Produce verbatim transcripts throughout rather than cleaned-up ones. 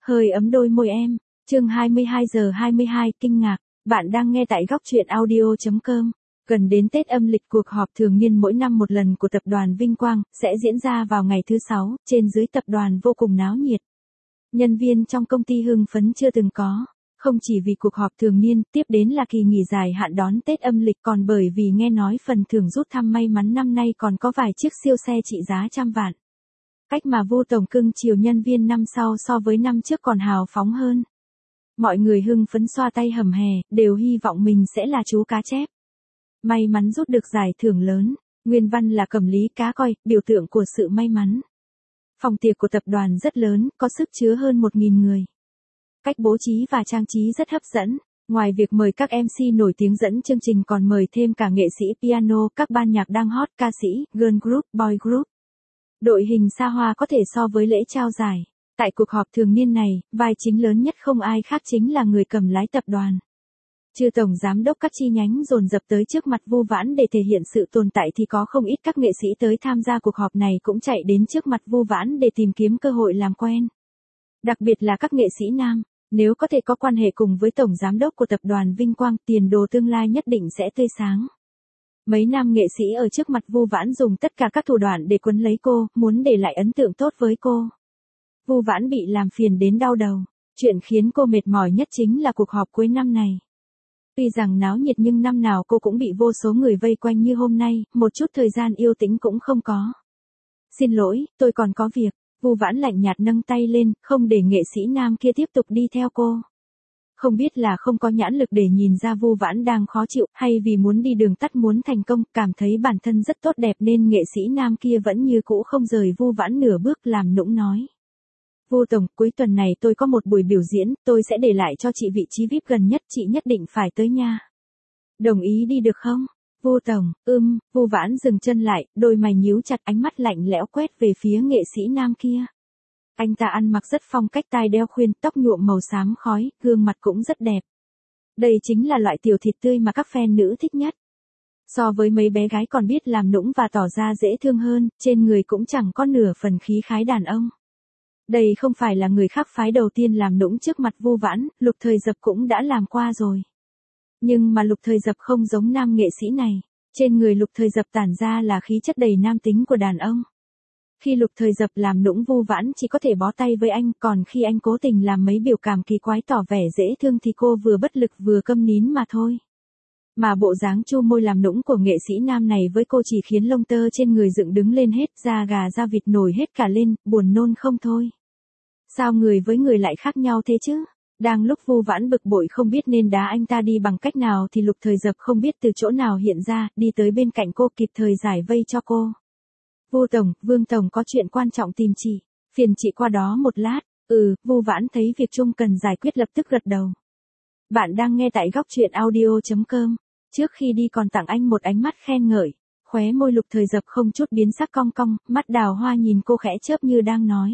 Hơi ấm đôi môi em. Chương hai mươi hai giờ hai mươi hai, kinh ngạc. Bạn đang nghe tại góc truyện audio chấm com. Gần đến Tết âm lịch, cuộc họp thường niên mỗi năm một lần của tập đoàn Vinh Quang sẽ diễn ra vào ngày thứ sáu, trên dưới tập đoàn vô cùng náo nhiệt. Nhân viên trong công ty hưng phấn chưa từng có. Không chỉ vì cuộc họp thường niên, tiếp đến là kỳ nghỉ dài hạn đón Tết âm lịch, còn bởi vì nghe nói phần thưởng rút thăm may mắn năm nay còn có vài chiếc siêu xe trị giá trăm vạn. Cách mà Vu tổng cưng chiều nhân viên năm sau so với năm trước còn hào phóng hơn. Mọi người hưng phấn xoa tay hầm hè, đều hy vọng mình sẽ là chú cá chép. May mắn rút được giải thưởng lớn, nguyên văn là cầm lý cá coi, biểu tượng của sự may mắn. Phòng tiệc của tập đoàn rất lớn, có sức chứa hơn một nghìn người. Cách bố trí và trang trí rất hấp dẫn. Ngoài việc mời các em xê nổi tiếng dẫn chương trình còn mời thêm cả nghệ sĩ piano, các ban nhạc đang hot, ca sĩ, girl group, boy group. Đội hình xa hoa có thể so với lễ trao giải. Tại cuộc họp thường niên này, vai chính lớn nhất không ai khác chính là người cầm lái tập đoàn. Chư tổng giám đốc các chi nhánh dồn dập tới trước mặt Vu Vãn để thể hiện sự tồn tại thì có không ít các nghệ sĩ tới tham gia cuộc họp này cũng chạy đến trước mặt Vu Vãn để tìm kiếm cơ hội làm quen. Đặc biệt là các nghệ sĩ nam, nếu có thể có quan hệ cùng với tổng giám đốc của tập đoàn Vinh Quang, tiền đồ tương lai nhất định sẽ tươi sáng. Mấy nam nghệ sĩ ở trước mặt Vu Vãn dùng tất cả các thủ đoạn để quấn lấy cô, muốn để lại ấn tượng tốt với cô. Vu Vãn bị làm phiền đến đau đầu. Chuyện khiến cô mệt mỏi nhất chính là cuộc họp cuối năm này. Tuy rằng náo nhiệt nhưng năm nào cô cũng bị vô số người vây quanh như hôm nay, một chút thời gian yêu tĩnh cũng không có. Xin lỗi, tôi còn có việc. Vu Vãn lạnh nhạt nâng tay lên, không để nghệ sĩ nam kia tiếp tục đi theo cô. Không biết là không có nhãn lực để nhìn ra Vu Vãn đang khó chịu, hay vì muốn đi đường tắt muốn thành công, cảm thấy bản thân rất tốt đẹp nên nghệ sĩ nam kia vẫn như cũ không rời Vu Vãn nửa bước, làm nũng nói. Vu tổng, cuối tuần này tôi có một buổi biểu diễn, tôi sẽ để lại cho chị vị trí vi ai pi gần nhất, chị nhất định phải tới nha. Đồng ý đi được không? Vu tổng, ưm, Vu Vãn dừng chân lại, đôi mày nhíu chặt, ánh mắt lạnh lẽo quét về phía nghệ sĩ nam kia. Anh ta ăn mặc rất phong cách, tai đeo khuyên, tóc nhuộm màu xám khói, gương mặt cũng rất đẹp. Đây chính là loại tiểu thịt tươi mà các fan nữ thích nhất. So với mấy bé gái còn biết làm nũng và tỏ ra dễ thương hơn, trên người cũng chẳng có nửa phần khí khái đàn ông. Đây không phải là người khác phái đầu tiên làm nũng trước mặt Vu Vãn, Lục Thời Dập cũng đã làm qua rồi. Nhưng mà Lục Thời Dập không giống nam nghệ sĩ này, trên người Lục Thời Dập tản ra là khí chất đầy nam tính của đàn ông. Khi Lục Thời Dập làm nũng Vu Vãn chỉ có thể bó tay với anh, còn khi anh cố tình làm mấy biểu cảm kỳ quái tỏ vẻ dễ thương thì cô vừa bất lực vừa câm nín mà thôi. Mà bộ dáng chu môi làm nũng của nghệ sĩ nam này với cô chỉ khiến lông tơ trên người dựng đứng lên hết, da gà da vịt nổi hết cả lên, buồn nôn không thôi. Sao người với người lại khác nhau thế chứ? Đang lúc Vu Vãn bực bội không biết nên đá anh ta đi bằng cách nào thì Lục Thời Dập không biết từ chỗ nào hiện ra, đi tới bên cạnh cô kịp thời giải vây cho cô. Vu tổng, Vương tổng có chuyện quan trọng tìm chị, phiền chị qua đó một lát. Ừ, Vu Vãn thấy việc chung cần giải quyết lập tức gật đầu. Bạn đang nghe tại góc truyện audio chấm com. Trước khi đi còn tặng anh một ánh mắt khen ngợi, khóe môi Lục Thời Dập không chút biến sắc cong cong, mắt đào hoa nhìn cô khẽ chớp như đang nói.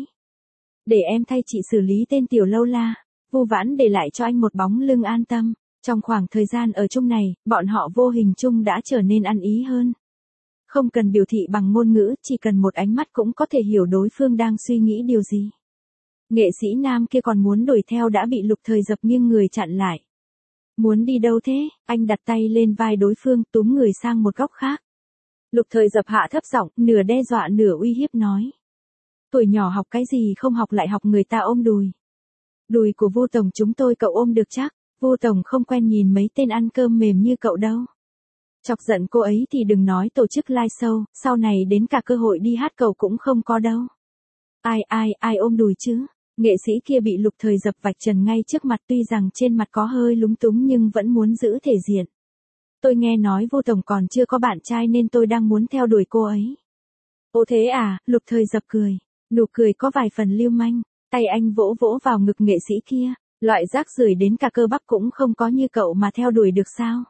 Để em thay chị xử lý tên tiểu lâu la. Vu Vãn để lại cho anh một bóng lưng an tâm. Trong khoảng thời gian ở chung này, bọn họ vô hình chung đã trở nên ăn ý hơn. Không cần biểu thị bằng ngôn ngữ, chỉ cần một ánh mắt cũng có thể hiểu đối phương đang suy nghĩ điều gì. Nghệ sĩ nam kia còn muốn đuổi theo đã bị Lục Thời Dập nghiêng người chặn lại. Muốn đi đâu thế? Anh đặt tay lên vai đối phương, túm người sang một góc khác. Lục Thời Dập hạ thấp giọng, nửa đe dọa nửa uy hiếp nói. Tuổi nhỏ học cái gì không học lại học người ta ôm đùi. Đùi của Vu tổng chúng tôi cậu ôm được chắc, Vu tổng không quen nhìn mấy tên ăn cơm mềm như cậu đâu. Chọc giận cô ấy thì đừng nói tổ chức live show, sau này đến cả cơ hội đi hát cậu cũng không có đâu. Ai ai ai ôm đùi chứ? Nghệ sĩ kia bị Lục Thời Dập vạch trần ngay trước mặt, tuy rằng trên mặt có hơi lúng túng nhưng vẫn muốn giữ thể diện. Tôi nghe nói Vu tổng còn chưa có bạn trai nên tôi đang muốn theo đuổi cô ấy. Ồ thế à? Lục Thời Dập cười, nụ cười có vài phần lưu manh, tay anh vỗ vỗ vào ngực nghệ sĩ kia, loại rác rưởi đến cả cơ bắp cũng không có như cậu mà theo đuổi được sao?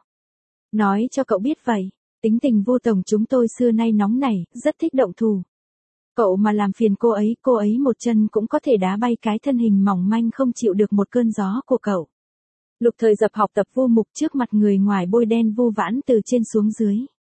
Nói cho cậu biết vậy, tính tình Vu tổng chúng tôi xưa nay nóng nảy, rất thích động thủ. Cậu mà làm phiền cô ấy, cô ấy một chân cũng có thể đá bay cái thân hình mỏng manh không chịu được một cơn gió của cậu. Lục Thời Dập học tập Vu Mục trước mặt người ngoài bôi đen Vu Vãn từ trên xuống dưới.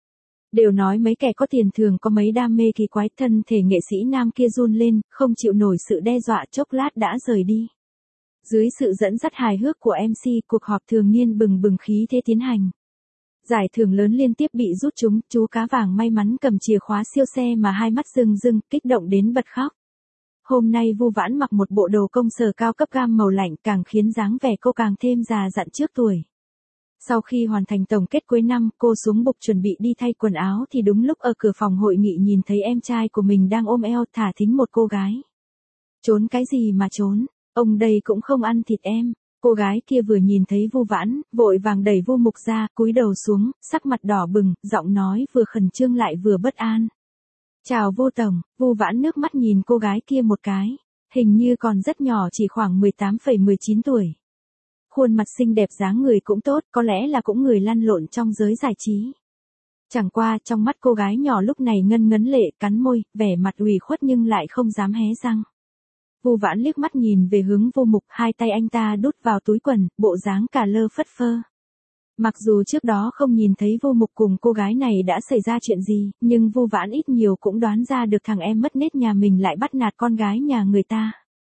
Đều nói mấy kẻ có tiền thường có mấy đam mê kỳ quái, thân thể nghệ sĩ nam kia run lên, không chịu nổi sự đe dọa, chốc lát đã rời đi. Dưới sự dẫn dắt hài hước của em xê, cuộc họp thường niên bừng bừng khí thế tiến hành. Giải thưởng lớn liên tiếp bị rút trúng, chú cá vàng may mắn cầm chìa khóa siêu xe mà hai mắt rưng rưng, kích động đến bật khóc. Hôm nay Vu Vãn mặc một bộ đồ công sở cao cấp gam màu lạnh càng khiến dáng vẻ cô càng thêm già dặn trước tuổi. Sau khi hoàn thành tổng kết cuối năm, cô xuống bục chuẩn bị đi thay quần áo thì đúng lúc ở cửa phòng hội nghị nhìn thấy em trai của mình đang ôm eo thả thính một cô gái. Trốn cái gì mà trốn, ông đây cũng không ăn thịt em. Cô gái kia vừa nhìn thấy Vu Vãn, vội vàng đẩy Vu Mục ra, cúi đầu xuống, sắc mặt đỏ bừng, giọng nói vừa khẩn trương lại vừa bất an. Chào Vu Tổng. Vu Vãn nước mắt nhìn cô gái kia một cái, hình như còn rất nhỏ, chỉ khoảng mười tám phẩy mười chín tuổi. Khuôn mặt xinh đẹp, dáng người cũng tốt, có lẽ là cũng người lăn lộn trong giới giải trí. Chẳng qua trong mắt cô gái nhỏ lúc này ngân ngấn lệ, cắn môi, vẻ mặt ủy khuất nhưng lại không dám hé răng. Vu Vãn liếc mắt nhìn về hướng Vu Mục, hai tay anh ta đút vào túi quần, bộ dáng cả lơ phất phơ. Mặc dù trước đó không nhìn thấy Vu Mục cùng cô gái này đã xảy ra chuyện gì, nhưng Vu Vãn ít nhiều cũng đoán ra được thằng em mất nết nhà mình lại bắt nạt con gái nhà người ta.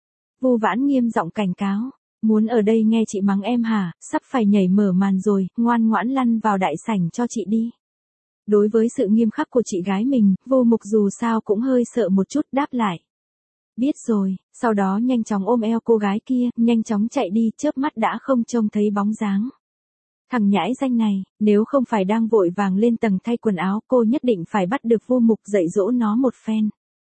Vu Vãn nghiêm giọng cảnh cáo, muốn ở đây nghe chị mắng em hả, sắp phải nhảy mở màn rồi, ngoan ngoãn lăn vào đại sảnh cho chị đi. Đối với sự nghiêm khắc của chị gái mình, Vu Mục dù sao cũng hơi sợ một chút, đáp lại. Biết rồi, sau đó nhanh chóng ôm eo cô gái kia, nhanh chóng chạy đi, chớp mắt đã không trông thấy bóng dáng. Thằng nhãi danh này, nếu không phải đang vội vàng lên tầng thay quần áo, cô nhất định phải bắt được Vu Mục dạy dỗ nó một phen.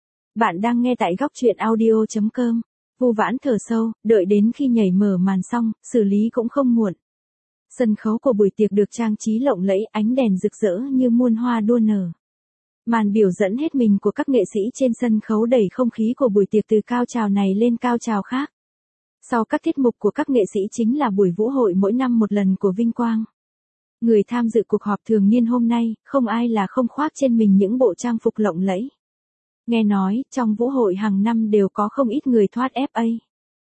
Bạn đang nghe tại góc truyện audio chấm com. Vu Vãn thở sâu, đợi đến khi nhảy mở màn xong, xử lý cũng không muộn. Sân khấu của buổi tiệc được trang trí lộng lẫy, ánh đèn rực rỡ như muôn hoa đua nở. Màn biểu dẫn hết mình của các nghệ sĩ trên sân khấu đẩy không khí của buổi tiệc từ cao trào này lên cao trào khác. Sau các tiết mục của các nghệ sĩ chính là buổi vũ hội mỗi năm một lần của Vinh Quang. Người tham dự cuộc họp thường niên hôm nay, không ai là không khoác trên mình những bộ trang phục lộng lẫy. Nghe nói, trong vũ hội hàng năm đều có không ít người thoát ép a.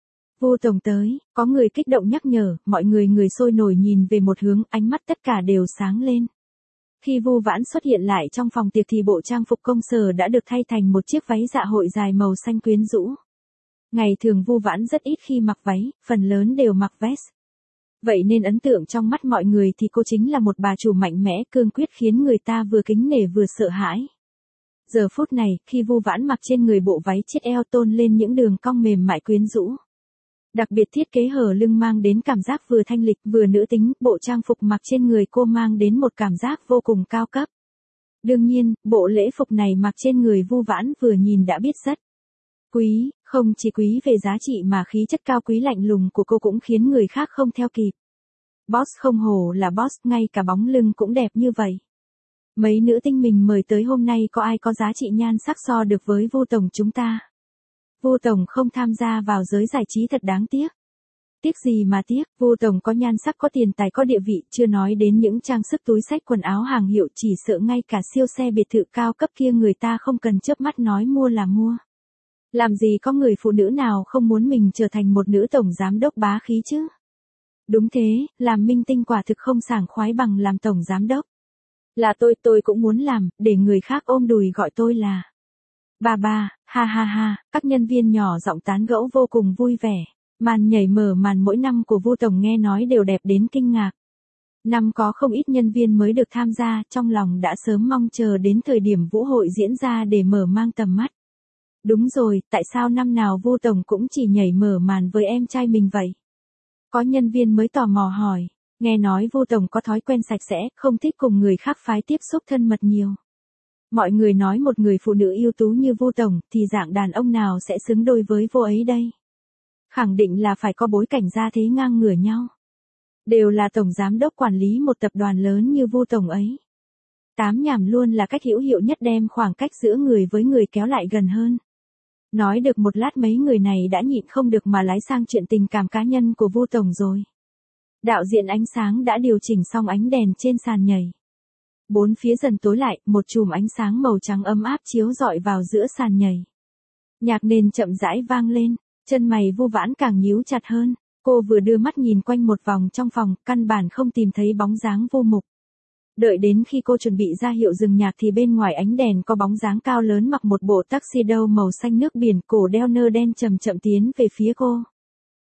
Vu Tổng tới, có người kích động nhắc nhở, mọi người người sôi nổi nhìn về một hướng, ánh mắt tất cả đều sáng lên. Khi Vu Vãn xuất hiện lại trong phòng tiệc thì bộ trang phục công sở đã được thay thành một chiếc váy dạ hội dài màu xanh quyến rũ. Ngày thường Vu Vãn rất ít khi mặc váy, phần lớn đều mặc vest. Vậy nên ấn tượng trong mắt mọi người thì cô chính là một bà chủ mạnh mẽ, cương quyết, khiến người ta vừa kính nể vừa sợ hãi. Giờ phút này, khi Vu Vãn mặc trên người bộ váy chiết eo tôn lên những đường cong mềm mại quyến rũ. Đặc biệt thiết kế hở lưng mang đến cảm giác vừa thanh lịch vừa nữ tính, bộ trang phục mặc trên người cô mang đến một cảm giác vô cùng cao cấp. Đương nhiên, bộ lễ phục này mặc trên người Vu Vãn vừa nhìn đã biết rất quý, không chỉ quý về giá trị mà khí chất cao quý lạnh lùng của cô cũng khiến người khác không theo kịp. Boss không hổ là boss, ngay cả bóng lưng cũng đẹp như vậy. Mấy nữ tinh mình mời tới hôm nay có ai có giá trị nhan sắc so được với Vu Tổng chúng ta. Vu Tổng không tham gia vào giới giải trí thật đáng tiếc. Tiếc gì mà tiếc, Vu Tổng có nhan sắc, có tiền tài, có địa vị, chưa nói đến những trang sức túi xách quần áo hàng hiệu, chỉ sợ ngay cả siêu xe biệt thự cao cấp kia người ta không cần chớp mắt nói mua là mua. Làm gì có người phụ nữ nào không muốn mình trở thành một nữ tổng giám đốc bá khí chứ? Đúng thế, làm minh tinh quả thực không sảng khoái bằng làm tổng giám đốc. Là tôi, tôi cũng muốn làm, để người khác ôm đùi gọi tôi là bà bà, ha ha ha, các nhân viên nhỏ giọng tán gẫu vô cùng vui vẻ. Màn nhảy mở màn mỗi năm của Vu Tổng nghe nói đều đẹp đến kinh ngạc. Năm có không ít nhân viên mới được tham gia, trong lòng đã sớm mong chờ đến thời điểm vũ hội diễn ra để mở mang tầm mắt. Đúng rồi, tại sao năm nào Vu Tổng cũng chỉ nhảy mở màn với em trai mình vậy? Có nhân viên mới tò mò hỏi, nghe nói Vu Tổng có thói quen sạch sẽ, không thích cùng người khác phái tiếp xúc thân mật nhiều. Mọi người nói một người phụ nữ ưu tú như Vu Tổng thì dạng đàn ông nào sẽ xứng đôi với vô ấy đây? Khẳng định là phải có bối cảnh gia thế ngang ngửa nhau. Đều là tổng giám đốc quản lý một tập đoàn lớn như Vu Tổng ấy. Tám nhảm luôn là cách hữu hiệu nhất đem khoảng cách giữa người với người kéo lại gần hơn. Nói được một lát mấy người này đã nhịn không được mà lái sang chuyện tình cảm cá nhân của Vu Tổng rồi. Đạo diễn ánh sáng đã điều chỉnh xong ánh đèn trên sàn nhảy. Bốn phía dần tối lại, một chùm ánh sáng màu trắng ấm áp chiếu rọi vào giữa sàn nhảy. Nhạc nền chậm rãi vang lên, chân mày Vu Vãn càng nhíu chặt hơn. Cô vừa đưa mắt nhìn quanh một vòng trong phòng, căn bản không tìm thấy bóng dáng Vu Mục. Đợi đến khi cô chuẩn bị ra hiệu dừng nhạc thì bên ngoài ánh đèn có bóng dáng cao lớn mặc một bộ tuxedo màu xanh nước biển, cổ đeo nơ đen chậm chậm tiến về phía cô.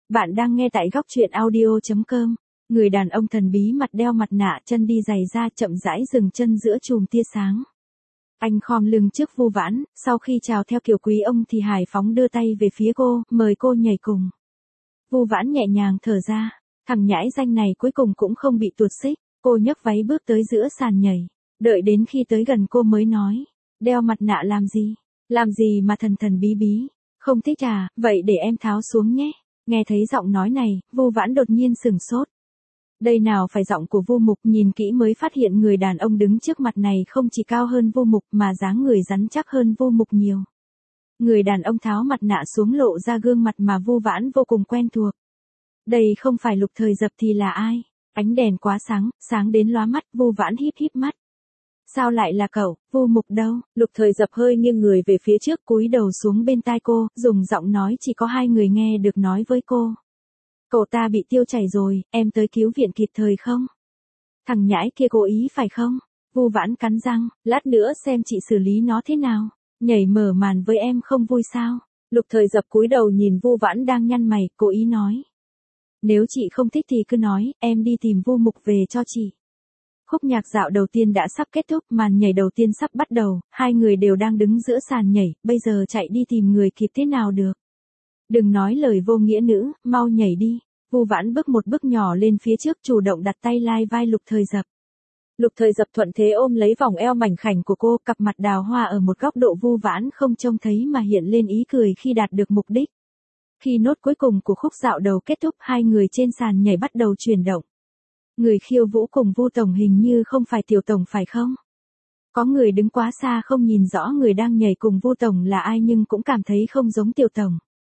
Bạn đang nghe tại góc truyện audio.com. Người đàn ông thần bí mặt đeo mặt nạ, chân đi giày da, chậm rãi dừng chân giữa chùm tia sáng. Anh khom lưng trước Vu Vãn, sau khi chào theo kiểu quý ông thì hài phóng đưa tay về phía cô, mời cô nhảy cùng. Vu Vãn nhẹ nhàng thở ra, thằng nhãi danh này cuối cùng cũng không bị tuột xích. Cô nhấc váy bước tới giữa sàn nhảy, đợi đến khi tới gần cô mới nói, đeo mặt nạ làm gì? Làm gì mà thần thần bí bí? Không thích à, vậy để em tháo xuống nhé. Nghe thấy giọng nói này, Vu Vãn đột nhiên sửng sốt. Đây nào phải giọng của Vu Mục, nhìn kỹ mới phát hiện người đàn ông đứng trước mặt này không chỉ cao hơn Vu Mục mà dáng người rắn chắc hơn Vu Mục nhiều. Người đàn ông tháo mặt nạ xuống lộ ra gương mặt mà Vu Vãn vô cùng quen thuộc. Đây không phải Lục Thời Dập thì là ai? Ánh đèn quá sáng, sáng đến lóa mắt, Vu Vãn híp híp mắt. Sao lại là cậu, Vu Mục đâu? Lục Thời Dập hơi nghiêng người về phía trước, cúi đầu xuống bên tai cô, dùng giọng nói chỉ có hai người nghe được nói với cô. Cậu ta bị tiêu chảy rồi, em tới cứu viện kịp thời không? Thằng nhãi kia cố ý phải không? Vu Vãn cắn răng, lát nữa xem chị xử lý nó thế nào. Nhảy mở màn với em không vui sao? Lục Thời Dập cúi đầu nhìn Vu Vãn đang nhăn mày, cố ý nói. Nếu chị không thích thì cứ nói, em đi tìm Vu Mục về cho chị. Khúc nhạc dạo đầu tiên đã sắp kết thúc, màn nhảy đầu tiên sắp bắt đầu, hai người đều đang đứng giữa sàn nhảy, bây giờ chạy đi tìm người kịp thế nào được. Đừng nói lời vô nghĩa nữ, mau nhảy đi. Vu Vãn bước một bước nhỏ lên phía trước, chủ động đặt tay lai vai Lục Thời Dập. Lục Thời Dập thuận thế ôm lấy vòng eo mảnh khảnh của cô, cặp mặt đào hoa ở một góc độ Vu Vãn không trông thấy mà hiện lên ý cười khi đạt được mục đích. Khi nốt cuối cùng của khúc dạo đầu kết thúc, hai người trên sàn nhảy bắt đầu chuyển động. Người khiêu vũ cùng Vu Tổng hình như không phải Tiểu Tổng phải không? Có người đứng quá xa không nhìn rõ người đang nhảy cùng Vu Tổng là ai nhưng cũng cảm thấy không giống Tiểu Tổng.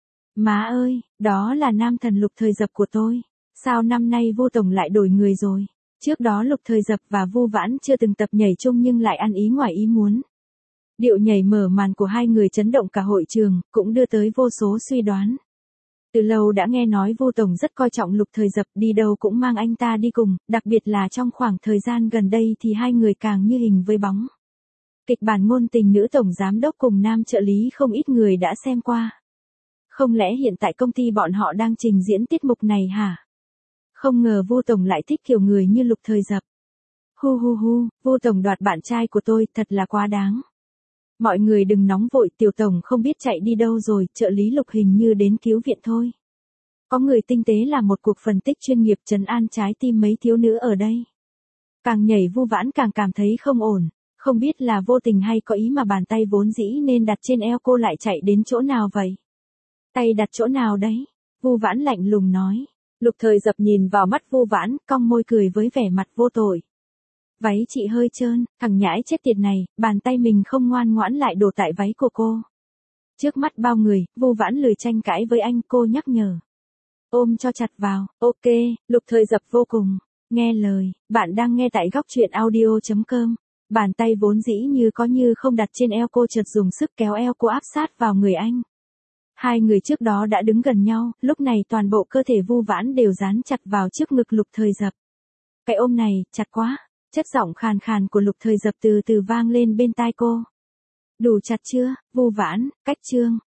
Má ơi, đó là nam thần Lục Thời Dập của tôi. Sao năm nay Vu Tổng lại đổi người rồi? Trước đó Lục Thời Dập và Vu Vãn chưa từng tập nhảy chung nhưng lại ăn ý ngoài ý muốn. Điệu nhảy mở màn của hai người chấn động cả hội trường, cũng đưa tới vô số suy đoán. Từ lâu đã nghe nói Vu Tổng rất coi trọng Lục Thời Dập, đi đâu cũng mang anh ta đi cùng, đặc biệt là trong khoảng thời gian gần đây thì hai người càng như hình với bóng. Kịch bản ngôn tình nữ tổng giám đốc cùng nam trợ lý không ít người đã xem qua. Không lẽ hiện tại công ty bọn họ đang trình diễn tiết mục này hả? Không ngờ Vu Tổng lại thích kiểu người như Lục Thời Dập. Hu hu hu, Vu Tổng đoạt bạn trai của tôi, thật là quá đáng. Mọi người đừng nóng vội, Tiểu Tổng không biết chạy đi đâu rồi, trợ lý Lục hình như đến cứu viện thôi. Có người tinh tế làm một cuộc phân tích chuyên nghiệp trấn an trái tim mấy thiếu nữ ở đây. Càng nhảy Vu Vãn càng cảm thấy không ổn, không biết là vô tình hay có ý mà bàn tay vốn dĩ nên đặt trên eo cô lại chạy đến chỗ nào vậy? Tay đặt chỗ nào đấy? Vu Vãn lạnh lùng nói. Lục Thời Dập nhìn vào mắt Vu Vãn, cong môi cười với vẻ mặt vô tội. Váy chị hơi trơn, thằng nhãi chết tiệt này, bàn tay mình không ngoan ngoãn lại đổ tại váy của cô. Trước mắt bao người, Vu Vãn lười tranh cãi với anh, cô nhắc nhở. Ôm cho chặt vào, ok, Lục Thời Dập vô cùng. Nghe lời, bạn đang nghe tại góc truyện audio.com. Bàn tay vốn dĩ như có như không đặt trên eo cô chợt dùng sức kéo eo cô áp sát vào người anh. Hai người trước đó đã đứng gần nhau, lúc này toàn bộ cơ thể Vu Vãn đều dán chặt vào trước ngực Lục Thời Dập. Cái ôm này, chặt quá. Chất giọng khàn khàn của Lục Thời Dập từ từ vang lên bên tai cô. Đủ chặt chưa, Vu Vãn, cách chương.